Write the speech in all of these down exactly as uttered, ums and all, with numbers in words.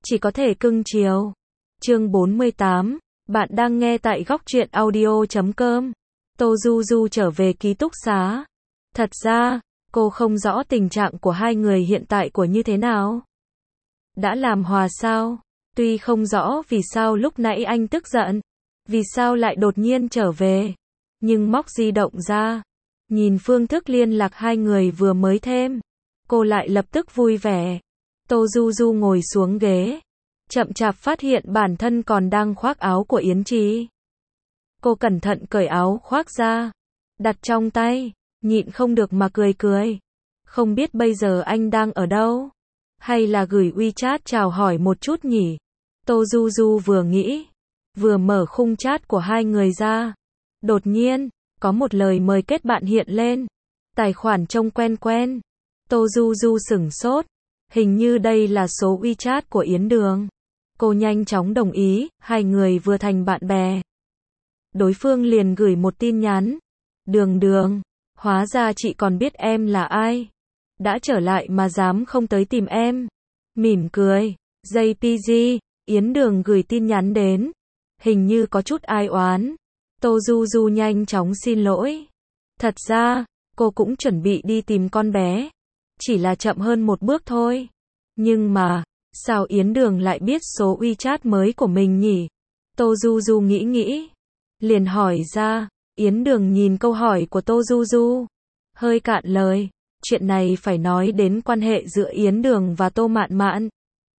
chỉ có thể cưng chiều. Chương bốn mươi tám, bạn đang nghe tại góc truyện audio chấm com. Tô Du Du trở về ký túc xá. Thật ra, cô không rõ tình trạng của hai người hiện tại của như thế nào. Đã làm hòa sao? Tuy không rõ vì sao lúc nãy anh tức giận, vì sao lại đột nhiên trở về, nhưng móc di động ra, nhìn phương thức liên lạc hai người vừa mới thêm, cô lại lập tức vui vẻ. Tô Du Du ngồi xuống ghế, chậm chạp phát hiện bản thân còn đang khoác áo của Yến Trì. Cô cẩn thận cởi áo khoác ra, đặt trong tay, nhịn không được mà cười cười. Không biết bây giờ anh đang ở đâu? Hay là gửi WeChat chào hỏi một chút nhỉ? Tô Du Du vừa nghĩ, vừa mở khung chat của hai người ra. Đột nhiên, có một lời mời kết bạn hiện lên. Tài khoản trông quen quen. Tô Du Du sửng sốt. Hình như đây là số WeChat của Yến Đường. Cô nhanh chóng đồng ý, hai người vừa thành bạn bè. Đối phương liền gửi một tin nhắn. Đường Đường, hóa ra chị còn biết em là ai. Đã trở lại mà dám không tới tìm em. Mỉm cười. gi pê giê, Yến Đường gửi tin nhắn đến. Hình như có chút ai oán. Tô Du Du nhanh chóng xin lỗi. Thật ra, cô cũng chuẩn bị đi tìm con bé. Chỉ là chậm hơn một bước thôi. Nhưng mà, sao Yến Đường lại biết số WeChat mới của mình nhỉ? Tô Du Du nghĩ nghĩ. Liền hỏi ra. Yến Đường nhìn câu hỏi của Tô Du Du, hơi cạn lời. Chuyện này phải nói đến quan hệ giữa Yến Đường và Tô Mạn Mạn.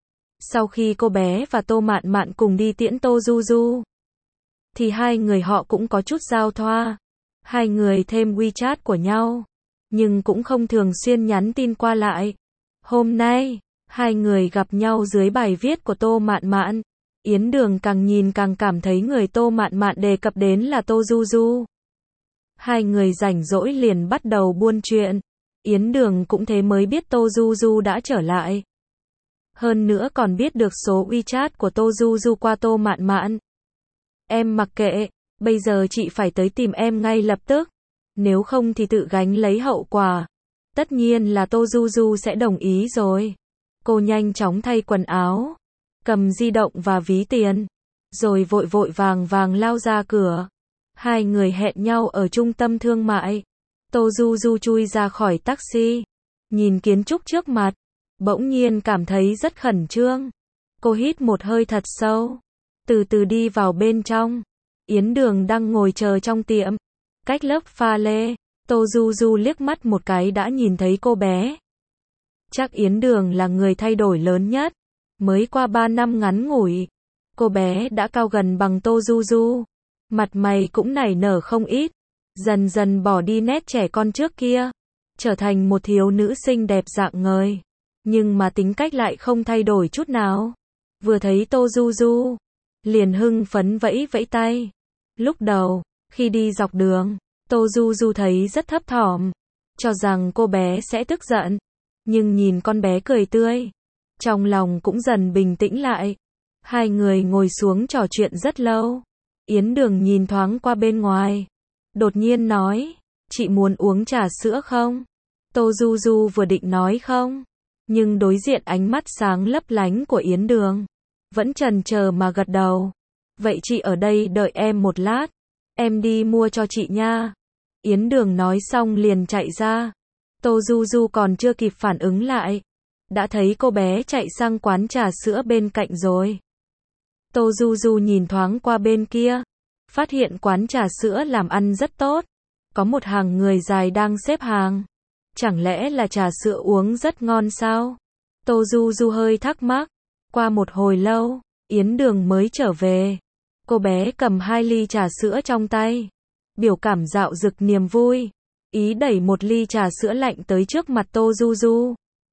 Sau khi cô bé và Tô Mạn Mạn cùng đi tiễn Tô Du Du, thì hai người họ cũng có chút giao thoa. Hai người thêm WeChat của nhau, nhưng cũng không thường xuyên nhắn tin qua lại. Hôm nay, hai người gặp nhau dưới bài viết của Tô Mạn Mạn. Yến Đường càng nhìn càng cảm thấy người Tô Mạn Mạn đề cập đến là Tô Du Du. Hai người rảnh rỗi liền bắt đầu buôn chuyện. Yến Đường cũng thế mới biết Tô Du Du đã trở lại. Hơn nữa còn biết được số WeChat của Tô Du Du qua Tô Mạn Mạn. Em mặc kệ, bây giờ chị phải tới tìm em ngay lập tức. Nếu không thì tự gánh lấy hậu quả. Tất nhiên là Tô Du Du sẽ đồng ý rồi. Cô nhanh chóng thay quần áo, cầm di động và ví tiền, rồi vội vội vàng vàng lao ra cửa. Hai người hẹn nhau ở trung tâm thương mại. Tô Du Du chui ra khỏi taxi, nhìn kiến trúc trước mặt, bỗng nhiên cảm thấy rất khẩn trương. Cô hít một hơi thật sâu, từ từ đi vào bên trong. Yến Đường đang ngồi chờ trong tiệm, cách lớp pha lê. Tô Du Du liếc mắt một cái đã nhìn thấy cô bé. Chắc Yến Đường là người thay đổi lớn nhất. Mới qua ba năm ngắn ngủi, cô bé đã cao gần bằng Tô Du Du. Mặt mày cũng nảy nở không ít, dần dần bỏ đi nét trẻ con trước kia, trở thành một thiếu nữ xinh đẹp rạng ngời. Nhưng mà tính cách lại không thay đổi chút nào. Vừa thấy Tô Du Du, liền hưng phấn vẫy vẫy tay. Lúc đầu, khi đi dọc đường, Tô Du Du thấy rất thấp thỏm, cho rằng cô bé sẽ tức giận. Nhưng nhìn con bé cười tươi, trong lòng cũng dần bình tĩnh lại. Hai người ngồi xuống trò chuyện rất lâu. Yến Đường nhìn thoáng qua bên ngoài, đột nhiên nói, chị muốn uống trà sữa không? Tô Du Du vừa định nói không, nhưng đối diện ánh mắt sáng lấp lánh của Yến Đường, vẫn chần chờ mà gật đầu. Vậy chị ở đây đợi em một lát, em đi mua cho chị nha. Yến Đường nói xong liền chạy ra. Tô Du Du còn chưa kịp phản ứng lại, đã thấy cô bé chạy sang quán trà sữa bên cạnh rồi. Tô Du Du nhìn thoáng qua bên kia, phát hiện quán trà sữa làm ăn rất tốt, có một hàng người dài đang xếp hàng. Chẳng lẽ là trà sữa uống rất ngon sao? Tô Du Du hơi thắc mắc. Qua một hồi lâu, Yến Đường mới trở về. Cô bé cầm hai ly trà sữa trong tay, biểu cảm rạo rực niềm vui, ý đẩy một ly trà sữa lạnh tới trước mặt Tô Du Du.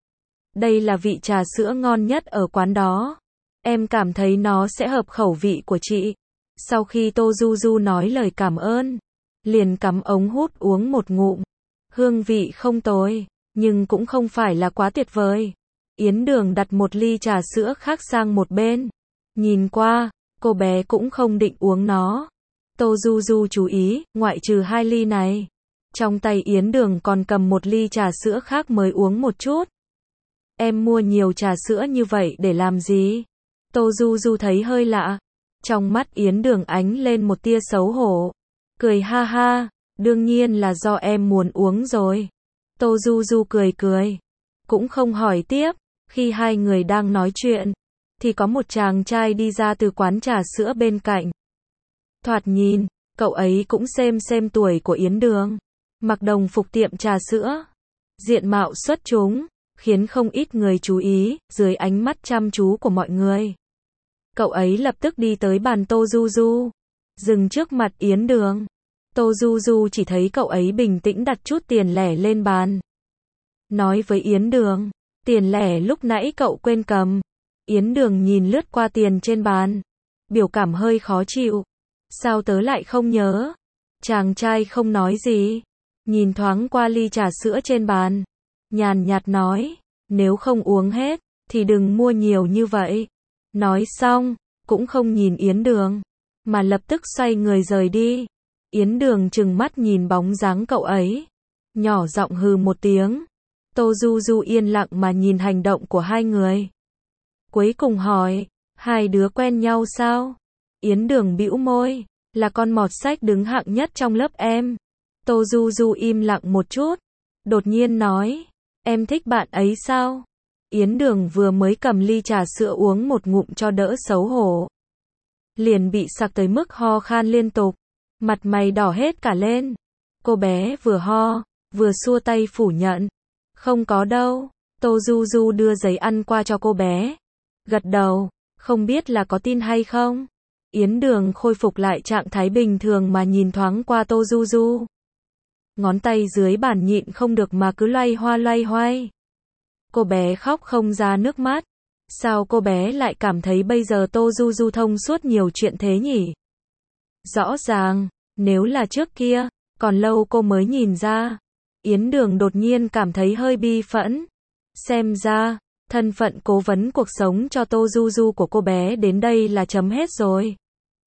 Đây là vị trà sữa ngon nhất ở quán đó. Em cảm thấy nó sẽ hợp khẩu vị của chị. Sau khi Tô Du Du nói lời cảm ơn, liền cắm ống hút uống một ngụm. Hương vị không tồi, nhưng cũng không phải là quá tuyệt vời. Yến Đường đặt một ly trà sữa khác sang một bên. Nhìn qua, cô bé cũng không định uống nó. Tô Du Du chú ý, ngoại trừ hai ly này, trong tay Yến Đường còn cầm một ly trà sữa khác mới uống một chút. Em mua nhiều trà sữa như vậy để làm gì? Tô Du Du thấy hơi lạ. Trong mắt Yến Đường ánh lên một tia xấu hổ. Cười ha ha, đương nhiên là do em muốn uống rồi. Tô Du Du cười cười. Cũng không hỏi tiếp. Khi hai người đang nói chuyện, thì có một chàng trai đi ra từ quán trà sữa bên cạnh. Thoạt nhìn, cậu ấy cũng xem xem tuổi của Yến Đường. Mặc đồng phục tiệm trà sữa. Diện mạo xuất chúng, khiến không ít người chú ý, dưới ánh mắt chăm chú của mọi người. Cậu ấy lập tức đi tới bàn Tô Du Du, dừng trước mặt Yến Đường. Tô Du Du chỉ thấy cậu ấy bình tĩnh đặt chút tiền lẻ lên bàn. Nói với Yến Đường, tiền lẻ lúc nãy cậu quên cầm. Yến Đường nhìn lướt qua tiền trên bàn. Biểu cảm hơi khó chịu. Sao tớ lại không nhớ? Chàng trai không nói gì. Nhìn thoáng qua ly trà sữa trên bàn. Nhàn nhạt nói, nếu không uống hết, thì đừng mua nhiều như vậy. Nói xong, cũng không nhìn Yến Đường, mà lập tức xoay người rời đi. Yến Đường trừng mắt nhìn bóng dáng cậu ấy. Nhỏ giọng hừ một tiếng. Tô Du Du yên lặng mà nhìn hành động của hai người. Cuối cùng hỏi, hai đứa quen nhau sao? Yến Đường bĩu môi, là con mọt sách đứng hạng nhất trong lớp em. Tô Du Du im lặng một chút, đột nhiên nói, em thích bạn ấy sao? Yến Đường vừa mới cầm ly trà sữa uống một ngụm cho đỡ xấu hổ. Liền bị sặc tới mức ho khan liên tục, mặt mày đỏ hết cả lên. Cô bé vừa ho, vừa xua tay phủ nhận. Không có đâu. Tô Du Du đưa giấy ăn qua cho cô bé. Gật đầu, không biết là có tin hay không. Yến Đường khôi phục lại trạng thái bình thường mà nhìn thoáng qua Tô Du Du. Ngón tay dưới bàn nhịn không được mà cứ loay hoa loay hoay. Cô bé khóc không ra nước mắt. Sao cô bé lại cảm thấy bây giờ Tô Du Du thông suốt nhiều chuyện thế nhỉ? Rõ ràng, nếu là trước kia, còn lâu cô mới nhìn ra. Yến Đường đột nhiên cảm thấy hơi bi phẫn. Xem ra, thân phận cố vấn cuộc sống cho Tô Du Du của cô bé đến đây là chấm hết rồi.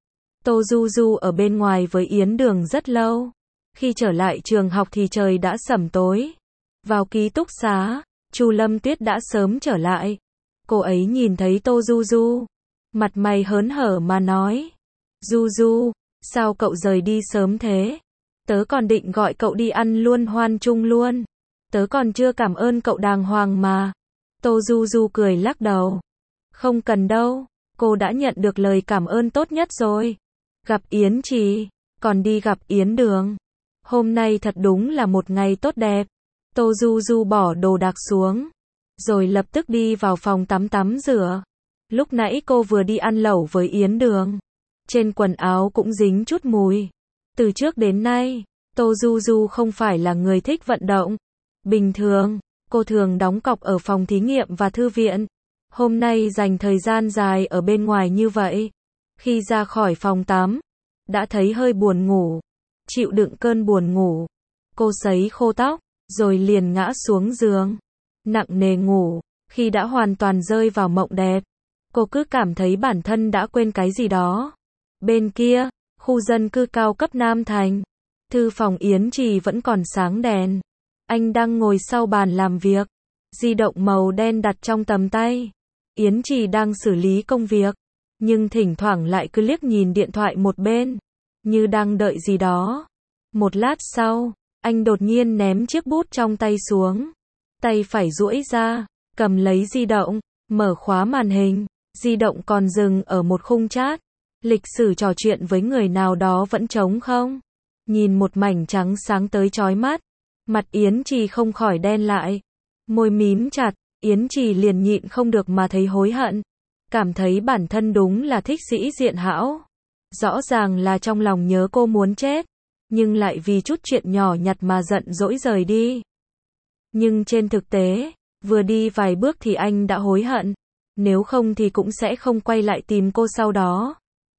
Tô Du Du ở bên ngoài với Yến Đường rất lâu. Khi trở lại trường học thì trời đã sẩm tối. Vào ký túc xá, Chu Lâm Tuyết đã sớm trở lại. Cô ấy nhìn thấy Tô Du Du, mặt mày hớn hở mà nói. Du Du, sao cậu rời đi sớm thế? Tớ còn định gọi cậu đi ăn luôn hoan chung luôn. Tớ còn chưa cảm ơn cậu đàng hoàng mà. Tô Du Du cười lắc đầu. Không cần đâu, cô đã nhận được lời cảm ơn tốt nhất rồi. Gặp Yến Trì, còn đi gặp Yến Đường. Hôm nay thật đúng là một ngày tốt đẹp. Tô Du Du bỏ đồ đạc xuống, rồi lập tức đi vào phòng tắm tắm rửa. Lúc nãy cô vừa đi ăn lẩu với Yến Đường. Trên quần áo cũng dính chút mùi. Từ trước đến nay, Tô Du Du không phải là người thích vận động. Bình thường, cô thường đóng cọc ở phòng thí nghiệm và thư viện. Hôm nay dành thời gian dài ở bên ngoài như vậy. Khi ra khỏi phòng tắm, đã thấy hơi buồn ngủ. Chịu đựng cơn buồn ngủ, cô sấy khô tóc, rồi liền ngã xuống giường. Nặng nề ngủ, khi đã hoàn toàn rơi vào mộng đẹp. Cô cứ cảm thấy bản thân đã quên cái gì đó. Bên kia, khu dân cư cao cấp Nam Thành. Thư phòng Yến Trì vẫn còn sáng đèn. Anh đang ngồi sau bàn làm việc. Di động màu đen đặt trong tầm tay. Yến Trì đang xử lý công việc. Nhưng thỉnh thoảng lại cứ liếc nhìn điện thoại một bên. Như đang đợi gì đó. Một lát sau, anh đột nhiên ném chiếc bút trong tay xuống. Tay phải duỗi ra, cầm lấy di động, mở khóa màn hình. Di động còn dừng ở một khung chat. Lịch sử trò chuyện với người nào đó vẫn trống không? Nhìn một mảnh trắng sáng tới chói mắt. Mặt Yến Trì không khỏi đen lại. Môi mím chặt, Yến Trì liền nhịn không được mà thấy hối hận. Cảm thấy bản thân đúng là thích sĩ diện hão. Rõ ràng là trong lòng nhớ cô muốn chết. Nhưng lại vì chút chuyện nhỏ nhặt mà giận dỗi rời đi. Nhưng trên thực tế, vừa đi vài bước thì anh đã hối hận. Nếu không thì cũng sẽ không quay lại tìm cô sau đó.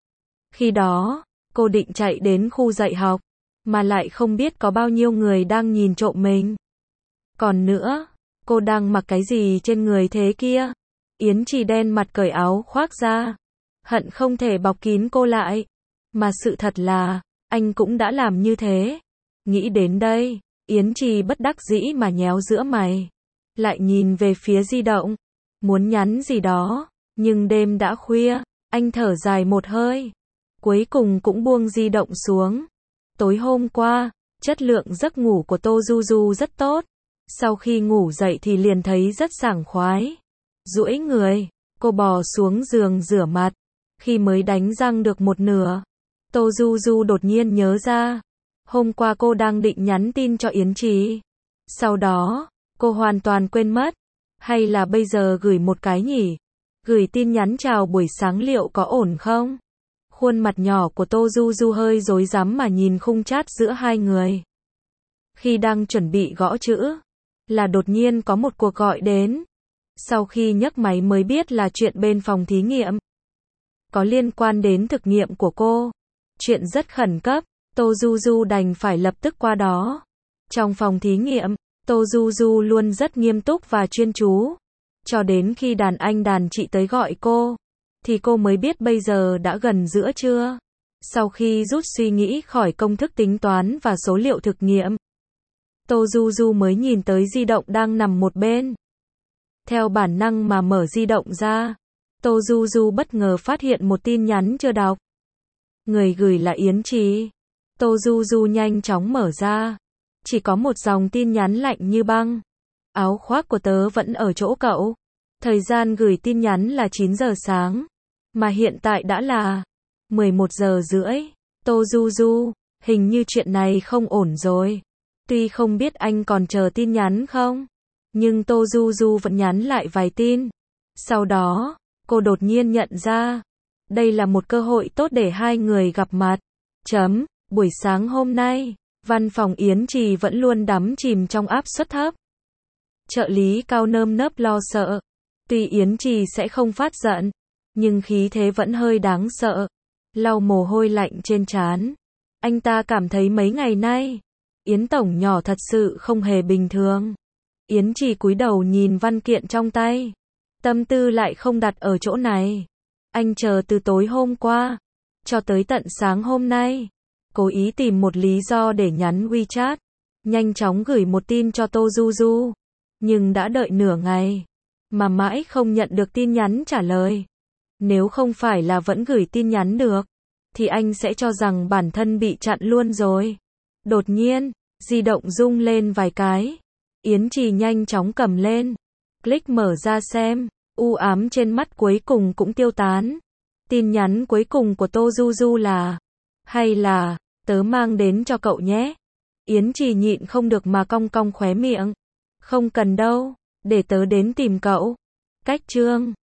Khi đó, cô định chạy đến khu dạy học, mà lại không biết có bao nhiêu người đang nhìn trộm mình. Còn nữa, cô đang mặc cái gì trên người thế kia? Yến Trì đen mặt cởi áo khoác ra. Hận không thể bọc kín cô lại. Mà sự thật là, anh cũng đã làm như thế. Nghĩ đến đây, Yến Trì bất đắc dĩ mà nhéo giữa mày. Lại nhìn về phía di động. Muốn nhắn gì đó, Nhưng đêm đã khuya, anh thở dài một hơi. Cuối cùng cũng buông di động xuống. Tối hôm qua, chất lượng giấc ngủ của Tô Du Du rất tốt. Sau khi ngủ dậy thì liền thấy rất sảng khoái. Duỗi người, cô bò xuống giường rửa mặt. Khi mới đánh răng được một nửa, Tô Du Du đột nhiên nhớ ra. Hôm qua cô đang định nhắn tin cho Yến Trì. Sau đó, cô hoàn toàn quên mất. Hay là bây giờ gửi một cái nhỉ? Gửi tin nhắn chào buổi sáng liệu có ổn không? Khuôn mặt nhỏ của Tô Du Du hơi rối rắm mà nhìn khung chat giữa hai người. Khi đang chuẩn bị gõ chữ, là đột nhiên có một cuộc gọi đến. Sau khi nhấc máy mới biết là chuyện bên phòng thí nghiệm. Có liên quan đến thực nghiệm của cô. Chuyện rất khẩn cấp, Tô Du Du đành phải lập tức qua đó. Trong phòng thí nghiệm, Tô Du Du luôn rất nghiêm túc và chuyên chú. Cho đến khi đàn anh đàn chị tới gọi cô, thì cô mới biết bây giờ đã gần giữa trưa. Sau khi rút suy nghĩ khỏi công thức tính toán và số liệu thực nghiệm, Tô Du Du mới nhìn tới di động đang nằm một bên. Theo bản năng mà mở di động ra, Tô Du Du bất ngờ phát hiện một tin nhắn chưa đọc. Người gửi là Yến Trì. Tô Du Du nhanh chóng mở ra. Chỉ có một dòng tin nhắn lạnh như băng. Áo khoác của tớ vẫn ở chỗ cậu. Thời gian gửi tin nhắn là chín giờ sáng. Mà hiện tại đã là mười một giờ rưỡi. Tô Du Du, hình như chuyện này không ổn rồi. Tuy không biết anh còn chờ tin nhắn không, nhưng Tô Du Du vẫn nhắn lại vài tin. Sau đó, cô đột nhiên nhận ra, đây là một cơ hội tốt để hai người gặp mặt. Chấm, buổi sáng hôm nay, văn phòng Yến Trì vẫn luôn đắm chìm trong áp suất thấp. Trợ lý Cao nơm nớp lo sợ. Tuy Yến Trì sẽ không phát giận, nhưng khí thế vẫn hơi đáng sợ. Lau mồ hôi lạnh trên trán. Anh ta cảm thấy mấy ngày nay, Yến tổng nhỏ thật sự không hề bình thường. Yến Trì cúi đầu nhìn văn kiện trong tay. Tâm tư lại không đặt ở chỗ này. Anh chờ từ tối hôm qua, cho tới tận sáng hôm nay. Cố ý tìm một lý do để nhắn WeChat. Nhanh chóng gửi một tin cho Tô Du Du. Nhưng đã đợi nửa ngày, mà mãi không nhận được tin nhắn trả lời. Nếu không phải là vẫn gửi tin nhắn được, thì anh sẽ cho rằng bản thân bị chặn luôn rồi. Đột nhiên, di động rung lên vài cái. Yến Trì nhanh chóng cầm lên. Click mở ra xem. U ám trên mắt cuối cùng cũng tiêu tán. Tin nhắn cuối cùng của Tô Du Du là: hay là, tớ mang đến cho cậu nhé. Yến Trì nhịn không được mà cong cong khóe miệng. Không cần đâu, để tớ đến tìm cậu. Cách chương